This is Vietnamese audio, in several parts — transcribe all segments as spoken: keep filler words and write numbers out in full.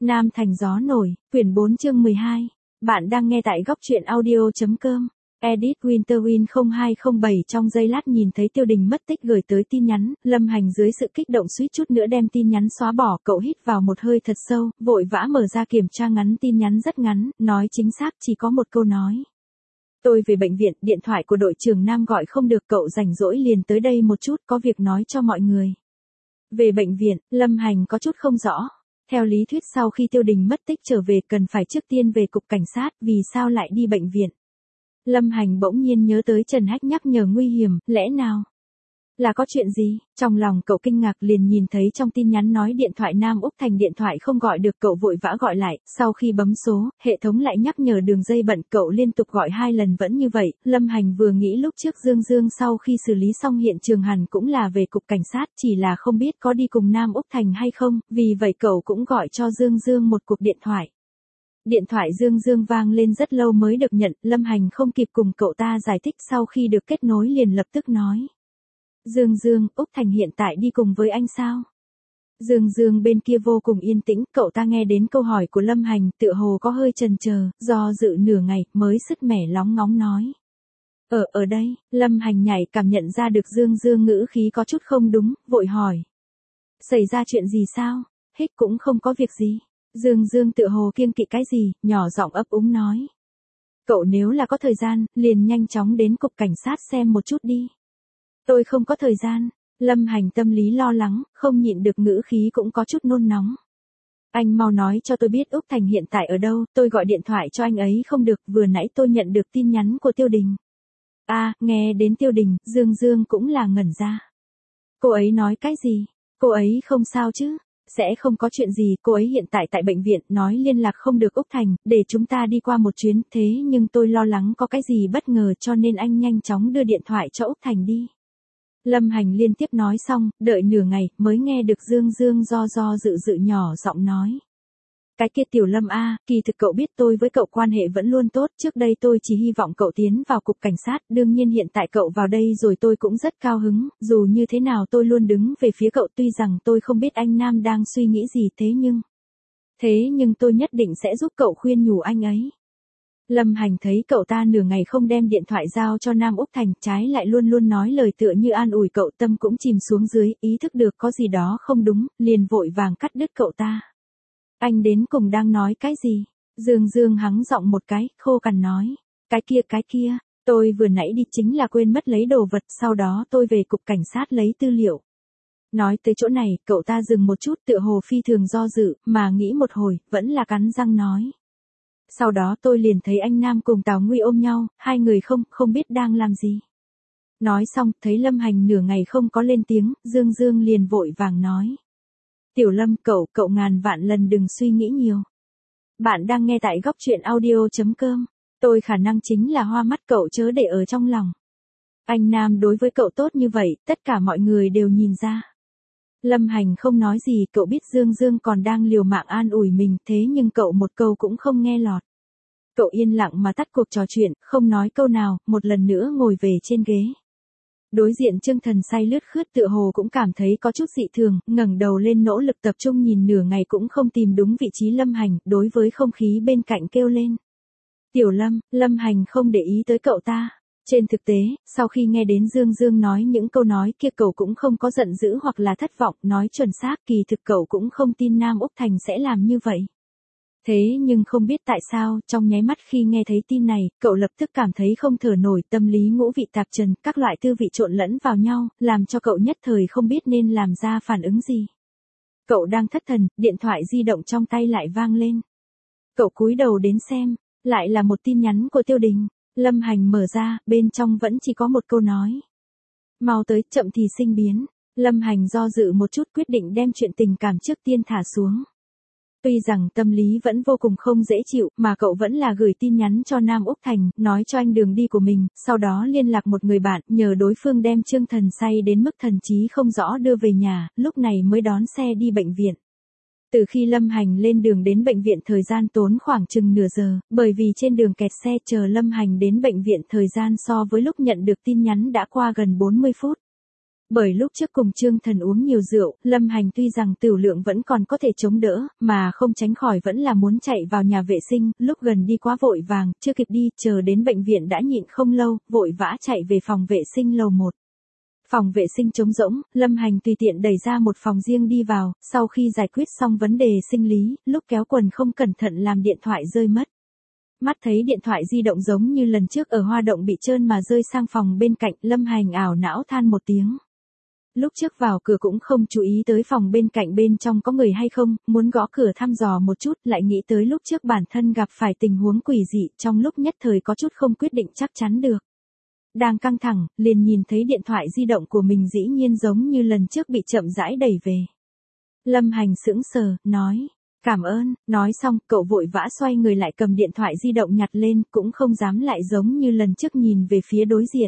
Nam Thành gió nổi, quyển bốn chương mười hai. Bạn đang nghe tại góc truyện audio.com. Edit Winterwin không hai không bảy trong giây lát nhìn thấy Tiêu Đình mất tích gửi tới tin nhắn, Lâm Hành dưới sự kích động suýt chút nữa đem tin nhắn xóa bỏ, cậu hít vào một hơi thật sâu, vội vã mở ra kiểm tra ngắn tin nhắn rất ngắn, nói chính xác chỉ có một câu nói. Tôi về bệnh viện, điện thoại của đội trưởng Nam gọi không được, cậu rảnh rỗi liền tới đây một chút, có việc nói cho mọi người. Về bệnh viện, Lâm Hành có chút không rõ. Theo lý thuyết sau khi Tiêu Đình mất tích trở về cần phải trước tiên về cục cảnh sát, vì sao lại đi bệnh viện? Lâm Hành bỗng nhiên nhớ tới Trần Hách nhắc nhở nguy hiểm, lẽ nào? Là có chuyện gì? Trong lòng cậu kinh ngạc liền nhìn thấy trong tin nhắn nói điện thoại Nam Úc Thành điện thoại không gọi được, cậu vội vã gọi lại, sau khi bấm số, hệ thống lại nhắc nhở đường dây bận, cậu liên tục gọi hai lần vẫn như vậy. Lâm Hành vừa nghĩ lúc trước Dương Dương sau khi xử lý xong hiện trường hẳn cũng là về cục cảnh sát, chỉ là không biết có đi cùng Nam Úc Thành hay không, vì vậy cậu cũng gọi cho Dương Dương một cuộc điện thoại. Điện thoại Dương Dương vang lên rất lâu mới được nhận, Lâm Hành không kịp cùng cậu ta giải thích, sau khi được kết nối liền lập tức nói. Dương Dương, Úc Thành hiện tại đi cùng với anh sao? Dương Dương bên kia vô cùng yên tĩnh, cậu ta nghe đến câu hỏi của Lâm Hành, tựa hồ có hơi chần chờ, do dự nửa ngày, mới sứt mẻ lóng ngóng nói. Ở, ở đây, Lâm Hành nhảy cảm nhận ra được Dương Dương ngữ khí có chút không đúng, vội hỏi. Xảy ra chuyện gì sao? Hích cũng không có việc gì. Dương Dương tựa hồ kiêng kỵ cái gì, nhỏ giọng ấp úng nói. Cậu nếu là có thời gian, liền nhanh chóng đến cục cảnh sát xem một chút đi. Tôi không có thời gian. Lâm Hành tâm lý lo lắng, không nhịn được ngữ khí cũng có chút nôn nóng. Anh mau nói cho tôi biết Úc Thành hiện tại ở đâu, tôi gọi điện thoại cho anh ấy không được, vừa nãy tôi nhận được tin nhắn của Tiêu Đình. À, nghe đến Tiêu Đình, Dương Dương cũng là ngẩn ra. Cô ấy nói cái gì? Cô ấy không sao chứ? Sẽ không có chuyện gì, cô ấy hiện tại tại bệnh viện, nói liên lạc không được Úc Thành, để chúng ta đi qua một chuyến, thế nhưng tôi lo lắng có cái gì bất ngờ cho nên anh nhanh chóng đưa điện thoại cho Úc Thành đi. Lâm Hành liên tiếp nói xong, đợi nửa ngày, mới nghe được Dương Dương do do dự dự nhỏ giọng nói. Cái kia Tiểu Lâm a, kỳ thực cậu biết tôi với cậu quan hệ vẫn luôn tốt, trước đây tôi chỉ hy vọng cậu tiến vào cục cảnh sát, đương nhiên hiện tại cậu vào đây rồi tôi cũng rất cao hứng, dù như thế nào tôi luôn đứng về phía cậu, tuy rằng tôi không biết anh Nam đang suy nghĩ gì thế nhưng... Thế nhưng tôi nhất định sẽ giúp cậu khuyên nhủ anh ấy. Lâm Hành thấy cậu ta nửa ngày không đem điện thoại giao cho Nam Úc Thành, trái lại luôn luôn nói lời tựa như an ủi cậu, tâm cũng chìm xuống dưới, ý thức được có gì đó không đúng, liền vội vàng cắt đứt cậu ta. Anh đến cùng đang nói cái gì? Dương Dương hắng giọng một cái, khô cằn nói. Cái kia cái kia, tôi vừa nãy đi chính là quên mất lấy đồ vật, sau đó tôi về cục cảnh sát lấy tư liệu. Nói tới chỗ này, cậu ta dừng một chút, tựa hồ phi thường do dự, mà nghĩ một hồi, vẫn là cắn răng nói. Sau đó tôi liền thấy anh Nam cùng Tào Nguy ôm nhau, hai người không, không biết đang làm gì. Nói xong, thấy Lâm Hành nửa ngày không có lên tiếng, Dương Dương liền vội vàng nói. Tiểu Lâm, cậu, cậu ngàn vạn lần đừng suy nghĩ nhiều. Bạn đang nghe tại góc truyện audio.com. Tôi khả năng chính là hoa mắt, cậu chớ để ở trong lòng. Anh Nam đối với cậu tốt như vậy, tất cả mọi người đều nhìn ra. Lâm Hành không nói gì, cậu biết Dương Dương còn đang liều mạng an ủi mình, thế nhưng cậu một câu cũng không nghe lọt. Cậu yên lặng mà tắt cuộc trò chuyện, không nói câu nào, một lần nữa ngồi về trên ghế. Đối diện Trương Thần say lướt khướt tựa hồ cũng cảm thấy có chút dị thường, ngẩng đầu lên nỗ lực tập trung nhìn nửa ngày cũng không tìm đúng vị trí Lâm Hành, đối với không khí bên cạnh kêu lên. Tiểu Lâm, Lâm Hành không để ý tới cậu ta. Trên thực tế, sau khi nghe đến Dương Dương nói những câu nói kia cậu cũng không có giận dữ hoặc là thất vọng, nói chuẩn xác kỳ thực cậu cũng không tin Nam Úc Thành sẽ làm như vậy. Thế nhưng không biết tại sao, trong nháy mắt khi nghe thấy tin này, cậu lập tức cảm thấy không thở nổi, tâm lý ngũ vị tạp trần, các loại tư vị trộn lẫn vào nhau, làm cho cậu nhất thời không biết nên làm ra phản ứng gì. Cậu đang thất thần, điện thoại di động trong tay lại vang lên. Cậu cúi đầu đến xem, lại là một tin nhắn của Tiêu Đình. Lâm Hành mở ra, bên trong vẫn chỉ có một câu nói. Mau tới, chậm thì sinh biến. Lâm Hành do dự một chút quyết định đem chuyện tình cảm trước tiên thả xuống. Tuy rằng tâm lý vẫn vô cùng không dễ chịu, mà cậu vẫn là gửi tin nhắn cho Nam Úc Thành, nói cho anh đường đi của mình, sau đó liên lạc một người bạn, nhờ đối phương đem Trương Thần say đến mức thần trí không rõ đưa về nhà, lúc này mới đón xe đi bệnh viện. Từ khi Lâm Hành lên đường đến bệnh viện thời gian tốn khoảng chừng nửa giờ, bởi vì trên đường kẹt xe chờ Lâm Hành đến bệnh viện thời gian so với lúc nhận được tin nhắn đã qua gần bốn mươi phút. Bởi lúc trước cùng Trương Thần uống nhiều rượu, Lâm Hành tuy rằng tửu lượng vẫn còn có thể chống đỡ, mà không tránh khỏi vẫn là muốn chạy vào nhà vệ sinh, lúc gần đi quá vội vàng, chưa kịp đi, chờ đến bệnh viện đã nhịn không lâu, vội vã chạy về phòng vệ sinh lầu một. Phòng vệ sinh trống rỗng, Lâm Hành tùy tiện đẩy ra một phòng riêng đi vào, sau khi giải quyết xong vấn đề sinh lý, lúc kéo quần không cẩn thận làm điện thoại rơi mất. Mắt thấy điện thoại di động giống như lần trước ở hoa động bị trơn mà rơi sang phòng bên cạnh, Lâm Hành ảo não than một tiếng. Lúc trước vào cửa cũng không chú ý tới phòng bên cạnh bên trong có người hay không, muốn gõ cửa thăm dò một chút, lại nghĩ tới lúc trước bản thân gặp phải tình huống quỷ dị, trong lúc nhất thời có chút không quyết định chắc chắn được. Đang căng thẳng, liền nhìn thấy điện thoại di động của mình dĩ nhiên giống như lần trước bị chậm rãi đẩy về. Lâm Hành sững sờ, nói, cảm ơn, nói xong, cậu vội vã xoay người lại cầm điện thoại di động nhặt lên, cũng không dám lại giống như lần trước nhìn về phía đối diện.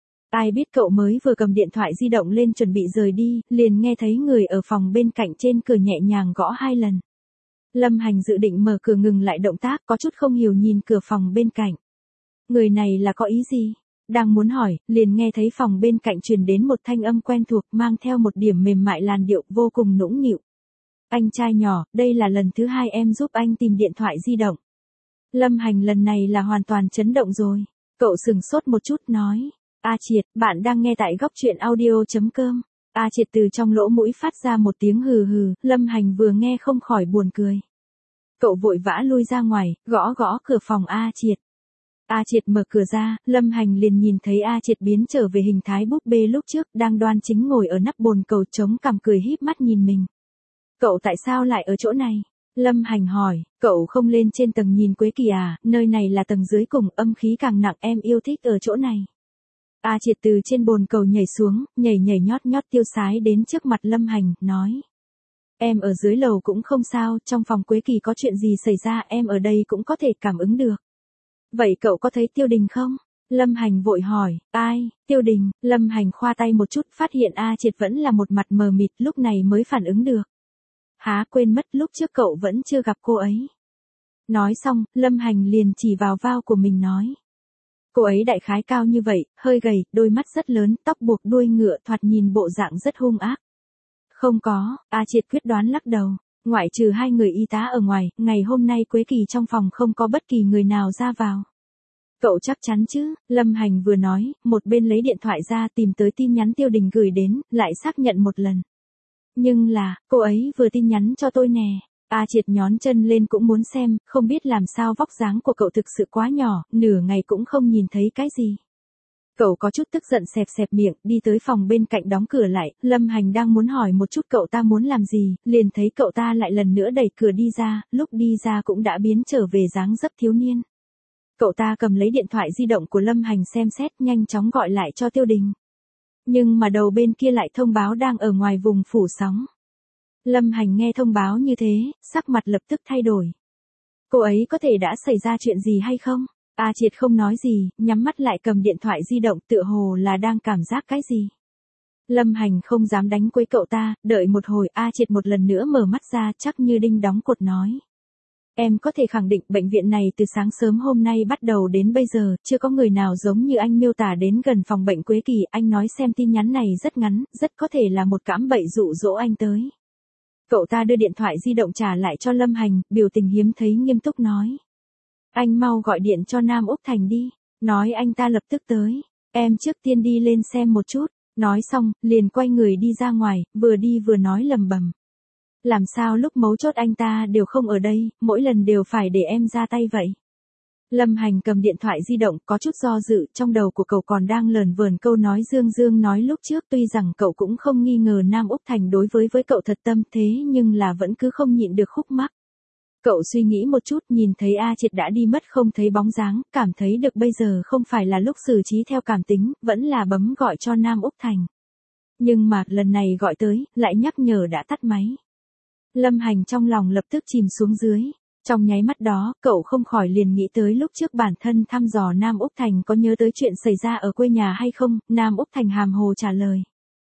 Ai biết cậu mới vừa cầm điện thoại di động lên chuẩn bị rời đi, liền nghe thấy người ở phòng bên cạnh trên cửa nhẹ nhàng gõ hai lần. Lâm Hành dự định mở cửa ngừng lại động tác, có chút không hiểu nhìn cửa phòng bên cạnh. Người này là có ý gì? Đang muốn hỏi, liền nghe thấy phòng bên cạnh truyền đến một thanh âm quen thuộc mang theo một điểm mềm mại làn điệu vô cùng nũng nịu. Anh trai nhỏ, đây là lần thứ hai em giúp anh tìm điện thoại di động. Lâm Hành lần này là hoàn toàn chấn động rồi. Cậu sừng sốt một chút nói. A Triệt, bạn đang nghe tại góc truyện audio chấm com. A Triệt từ trong lỗ mũi phát ra một tiếng hừ hừ, Lâm Hành vừa nghe không khỏi buồn cười. Cậu vội vã lui ra ngoài, gõ gõ cửa phòng A Triệt. A Triệt mở cửa ra, Lâm Hành liền nhìn thấy A Triệt biến trở về hình thái búp bê lúc trước, đang đoan chính ngồi ở nắp bồn cầu chống cằm cười híp mắt nhìn mình. Cậu tại sao lại ở chỗ này? Lâm Hành hỏi, cậu không lên trên tầng nhìn Quế Kỳ à, nơi này là tầng dưới cùng, âm khí càng nặng, em yêu thích ở chỗ này. A Triệt từ trên bồn cầu nhảy xuống, nhảy nhảy nhót nhót tiêu sái đến trước mặt Lâm Hành, nói. Em ở dưới lầu cũng không sao, trong phòng Quế Kỳ có chuyện gì xảy ra em ở đây cũng có thể cảm ứng được. Vậy cậu có thấy Tiêu Đình không? Lâm Hành vội hỏi, ai, Tiêu Đình, Lâm Hành khoa tay một chút phát hiện A Triệt vẫn là một mặt mờ mịt lúc này mới phản ứng được. Há quên mất lúc trước cậu vẫn chưa gặp cô ấy. Nói xong, Lâm Hành liền chỉ vào vai của mình nói. Cô ấy đại khái cao như vậy, hơi gầy, đôi mắt rất lớn, tóc buộc đuôi ngựa thoạt nhìn bộ dạng rất hung ác. Không có, A Triệt quyết đoán lắc đầu. Ngoại trừ hai người y tá ở ngoài, ngày hôm nay Quế Kỳ trong phòng không có bất kỳ người nào ra vào. Cậu chắc chắn chứ? Lâm Hành vừa nói, một bên lấy điện thoại ra tìm tới tin nhắn Tiêu Đình gửi đến, lại xác nhận một lần. Nhưng là, cô ấy vừa tin nhắn cho tôi nè. A Triệt nhón chân lên cũng muốn xem, không biết làm sao vóc dáng của cậu thực sự quá nhỏ, nửa ngày cũng không nhìn thấy cái gì. Cậu có chút tức giận xẹp xẹp miệng, đi tới phòng bên cạnh đóng cửa lại, Lâm Hành đang muốn hỏi một chút cậu ta muốn làm gì, liền thấy cậu ta lại lần nữa đẩy cửa đi ra, lúc đi ra cũng đã biến trở về dáng dấp thiếu niên. Cậu ta cầm lấy điện thoại di động của Lâm Hành xem xét, nhanh chóng gọi lại cho Tiêu Đình. Nhưng mà đầu bên kia lại thông báo đang ở ngoài vùng phủ sóng. Lâm Hành nghe thông báo như thế, sắc mặt lập tức thay đổi. Cô ấy có thể đã xảy ra chuyện gì hay không? A Triệt không nói gì, nhắm mắt lại cầm điện thoại di động tựa hồ là đang cảm giác cái gì. Lâm Hành không dám đánh quấy cậu ta, đợi một hồi A Triệt một lần nữa mở mắt ra chắc như đinh đóng cột nói. Em có thể khẳng định bệnh viện này từ sáng sớm hôm nay bắt đầu đến bây giờ, chưa có người nào giống như anh miêu tả đến gần phòng bệnh Quế Kỳ, anh nói xem tin nhắn này rất ngắn, rất có thể là một cạm bẫy dụ dỗ anh tới. Cậu ta đưa điện thoại di động trả lại cho Lâm Hành, biểu tình hiếm thấy nghiêm túc nói. Anh mau gọi điện cho Nam Úc Thành đi, nói anh ta lập tức tới, em trước tiên đi lên xem một chút, nói xong, liền quay người đi ra ngoài, vừa đi vừa nói lầm bầm. Làm sao lúc mấu chốt anh ta đều không ở đây, mỗi lần đều phải để em ra tay vậy. Lâm Hành cầm điện thoại di động có chút do dự, trong đầu của cậu còn đang lờn vờn câu nói Dương Dương nói lúc trước, tuy rằng cậu cũng không nghi ngờ Nam Úc Thành đối với với cậu thật tâm thế nhưng là vẫn cứ không nhịn được khúc mắc. Cậu suy nghĩ một chút nhìn thấy A Triệt đã đi mất không thấy bóng dáng, cảm thấy được bây giờ không phải là lúc xử trí theo cảm tính, vẫn là bấm gọi cho Nam Úc Thành. Nhưng mà lần này gọi tới, lại nhắc nhở đã tắt máy. Lâm Hành trong lòng lập tức chìm xuống dưới. Trong nháy mắt đó, cậu không khỏi liền nghĩ tới lúc trước bản thân thăm dò Nam Úc Thành có nhớ tới chuyện xảy ra ở quê nhà hay không, Nam Úc Thành hàm hồ trả lời.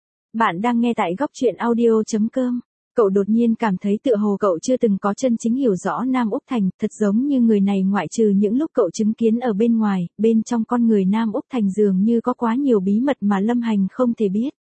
Bạn đang nghe tại góc truyện audio chấm com. Cậu đột nhiên cảm thấy tựa hồ cậu chưa từng có chân chính hiểu rõ Nam Úc Thành, thật giống như người này ngoại trừ những lúc cậu chứng kiến ở bên ngoài, bên trong con người Nam Úc Thành dường như có quá nhiều bí mật mà Lâm Hành không thể biết.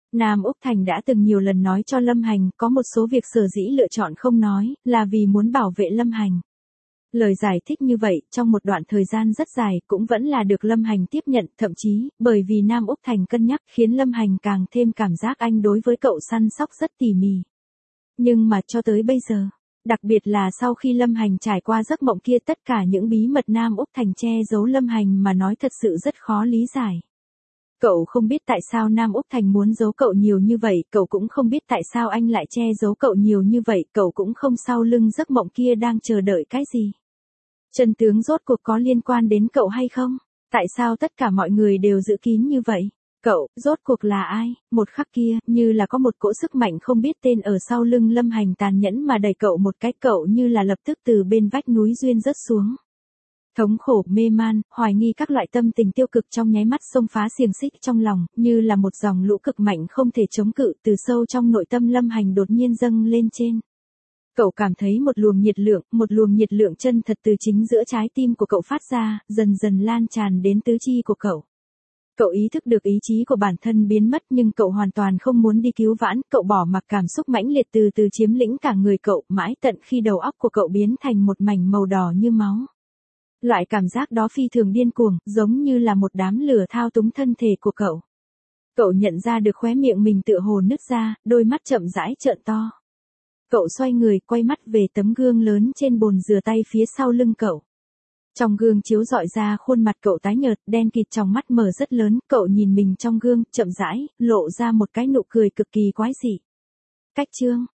Nam Úc Thành đã từng nhiều lần nói cho Lâm Hành có một số việc sở dĩ lựa chọn không nói, là vì muốn bảo vệ Lâm Hành. Lời giải thích như vậy, trong một đoạn thời gian rất dài, cũng vẫn là được Lâm Hành tiếp nhận, thậm chí, bởi vì Nam Úc Thành cân nhắc khiến Lâm Hành càng thêm cảm giác anh đối với cậu săn sóc rất tỉ mỉ. Nhưng mà cho tới bây giờ, đặc biệt là sau khi Lâm Hành trải qua giấc mộng kia, tất cả những bí mật Nam Úc Thành che giấu Lâm Hành mà nói thật sự rất khó lý giải. Cậu không biết tại sao Nam Úc Thành muốn giấu cậu nhiều như vậy, cậu cũng không biết tại sao anh lại che giấu cậu nhiều như vậy, cậu cũng không sau lưng giấc mộng kia đang chờ đợi cái gì. Chân tướng rốt cuộc có liên quan đến cậu hay không? Tại sao tất cả mọi người đều giữ kín như vậy? Cậu, rốt cuộc là ai? Một khắc kia, như là có một cỗ sức mạnh không biết tên ở sau lưng Lâm Hành tàn nhẫn mà đẩy cậu một cái, cậu như là lập tức từ bên vách núi duyên rớt xuống. Thống khổ, mê man, hoài nghi các loại tâm tình tiêu cực trong nháy mắt xông phá xiềng xích trong lòng, như là một dòng lũ cực mạnh không thể chống cự, từ sâu trong nội tâm Lâm Hành đột nhiên dâng lên trên. Cậu cảm thấy một luồng nhiệt lượng, một luồng nhiệt lượng chân thật từ chính giữa trái tim của cậu phát ra, dần dần lan tràn đến tứ chi của cậu. Cậu ý thức được ý chí của bản thân biến mất, nhưng cậu hoàn toàn không muốn đi cứu vãn, cậu bỏ mặc cảm xúc mãnh liệt từ từ chiếm lĩnh cả người cậu, mãi tận khi đầu óc của cậu biến thành một mảnh màu đỏ như máu. Loại cảm giác đó phi thường điên cuồng, giống như là một đám lửa thao túng thân thể của cậu. Cậu nhận ra được khóe miệng mình tựa hồ nứt ra, đôi mắt chậm rãi trợn to. Cậu xoay người, quay mắt về tấm gương lớn trên bồn rửa tay phía sau lưng cậu. Trong gương chiếu rọi ra khuôn mặt cậu tái nhợt, đen kịt, trong mắt mở rất lớn, cậu nhìn mình trong gương, chậm rãi, lộ ra một cái nụ cười cực kỳ quái dị. Cách chương